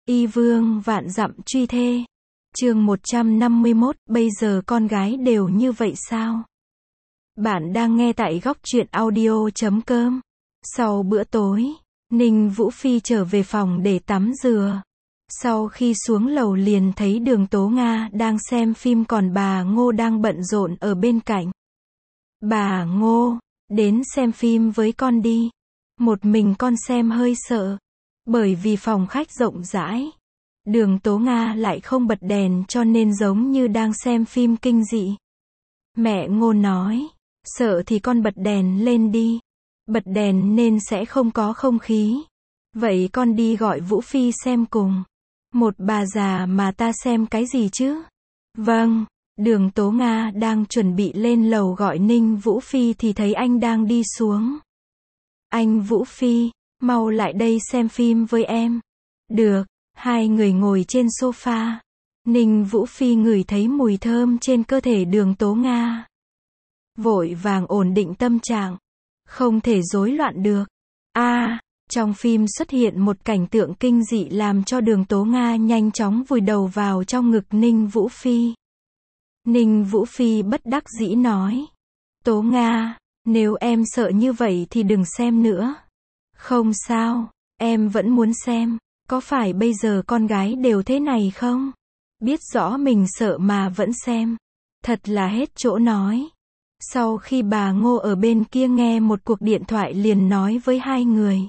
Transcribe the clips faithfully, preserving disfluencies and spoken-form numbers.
Y vương vạn dặm truy thê. Chương một trăm năm mươi mốt, bây giờ con gái đều như vậy sao? Bạn đang nghe tại góc truyện audio chấm com. Sau bữa tối, Ninh Vũ Phi trở về phòng để tắm rửa. Sau khi xuống lầu liền thấy Đường Tố Nga đang xem phim, còn bà Ngô đang bận rộn ở bên cạnh. Bà Ngô, đến xem phim với con đi. Một mình con xem hơi sợ. Bởi vì phòng khách rộng rãi, Đường Tố Nga lại không bật đèn cho nên giống như đang xem phim kinh dị. Mẹ Ngô nói, sợ thì con bật đèn lên đi. Bật đèn nên sẽ không có không khí. Vậy con đi gọi Vũ Phi xem cùng. Một bà già mà ta xem cái gì chứ? Vâng. Đường Tố Nga đang chuẩn bị lên lầu gọi Ninh Vũ Phi thì thấy anh đang đi xuống. Anh Vũ Phi, mau lại đây xem phim với em. Được. Hai người ngồi trên sofa. Ninh Vũ Phi ngửi thấy mùi thơm trên cơ thể Đường Tố Nga. Vội vàng ổn định tâm trạng. Không thể rối loạn được. A, à, trong phim xuất hiện một cảnh tượng kinh dị làm cho Đường Tố Nga nhanh chóng vùi đầu vào trong ngực Ninh Vũ Phi. Ninh Vũ Phi bất đắc dĩ nói. Tố Nga, nếu em sợ như vậy thì đừng xem nữa. Không sao, em vẫn muốn xem. Có phải bây giờ con gái đều thế này không? Biết rõ mình sợ mà vẫn xem. Thật là hết chỗ nói. Sau khi bà Ngô ở bên kia nghe một cuộc điện thoại liền nói với hai người.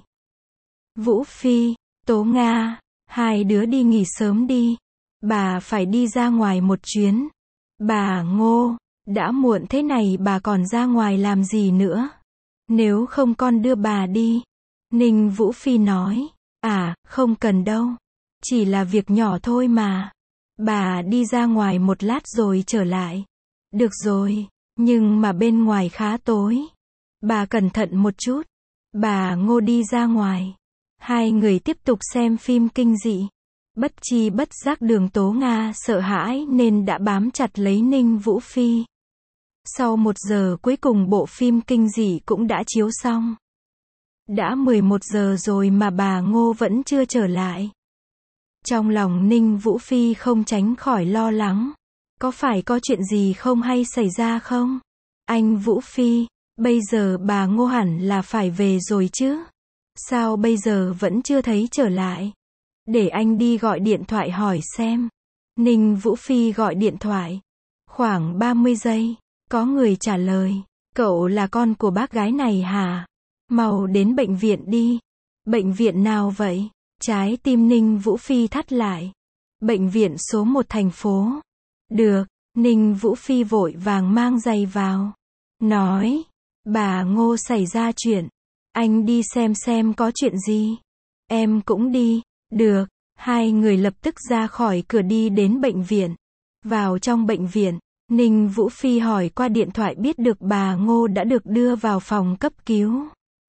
Vũ Phi, Tố Nga, hai đứa đi nghỉ sớm đi. Bà phải đi ra ngoài một chuyến. Bà Ngô, đã muộn thế này bà còn ra ngoài làm gì nữa? Nếu không con đưa bà đi. Ninh Vũ Phi nói. À, không cần đâu. Chỉ là việc nhỏ thôi mà. Bà đi ra ngoài một lát rồi trở lại. Được rồi, nhưng mà bên ngoài khá tối. Bà cẩn thận một chút. Bà Ngô đi ra ngoài. Hai người tiếp tục xem phim kinh dị. Bất chi bất giác Đường Tố Nga sợ hãi nên đã bám chặt lấy Ninh Vũ Phi. Sau một giờ cuối cùng bộ phim kinh dị cũng đã chiếu xong. Đã mười một giờ rồi mà bà Ngô vẫn chưa trở lại. Trong lòng Ninh Vũ Phi không tránh khỏi lo lắng. Có phải có chuyện gì không hay xảy ra không? Anh Vũ Phi, bây giờ bà Ngô hẳn là phải về rồi chứ? Sao bây giờ vẫn chưa thấy trở lại? Để anh đi gọi điện thoại hỏi xem. Ninh Vũ Phi gọi điện thoại. Khoảng ba mươi giây, có người trả lời. Cậu là con của bác gái này hả? Mau đến bệnh viện đi. Bệnh viện nào vậy? Trái tim Ninh Vũ Phi thắt lại. Bệnh viện số một thành phố. Được. Ninh Vũ Phi vội vàng mang giày vào. Nói. Bà Ngô xảy ra chuyện. Anh đi xem xem có chuyện gì. Em cũng đi. Được. Hai người lập tức ra khỏi cửa đi đến bệnh viện. Vào trong bệnh viện, Ninh Vũ Phi hỏi qua điện thoại biết được bà Ngô đã được đưa vào phòng cấp cứu.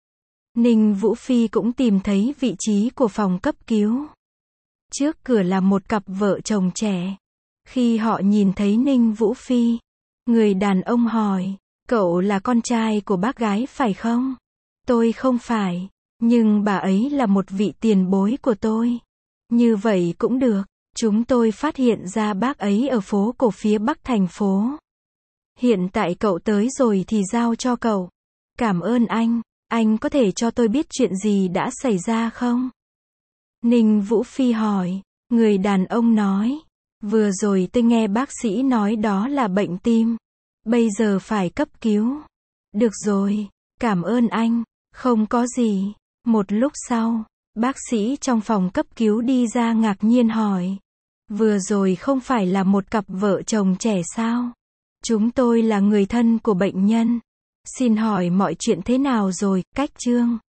Ninh Vũ Phi cũng tìm thấy vị trí của phòng cấp cứu. Trước cửa là một cặp vợ chồng trẻ. Khi họ nhìn thấy Ninh Vũ Phi, người đàn ông hỏi, cậu là con trai của bác gái phải không? Tôi không phải, nhưng bà ấy là một vị tiền bối của tôi. Như vậy cũng được, chúng tôi phát hiện ra bác ấy ở phố cổ phía bắc thành phố. Hiện tại cậu tới rồi thì giao cho cậu. Cảm ơn anh. Anh có thể cho tôi biết chuyện gì đã xảy ra không? Ninh Vũ Phi hỏi. Người đàn ông nói. Vừa rồi tôi nghe bác sĩ nói đó là bệnh tim. Bây giờ phải cấp cứu. Được rồi. Cảm ơn anh. Không có gì. Một lúc sau, bác sĩ trong phòng cấp cứu đi ra ngạc nhiên hỏi. Vừa rồi không phải là một cặp vợ chồng trẻ sao? Chúng tôi là người thân của bệnh nhân. Xin hỏi mọi chuyện thế nào rồi, cách chương?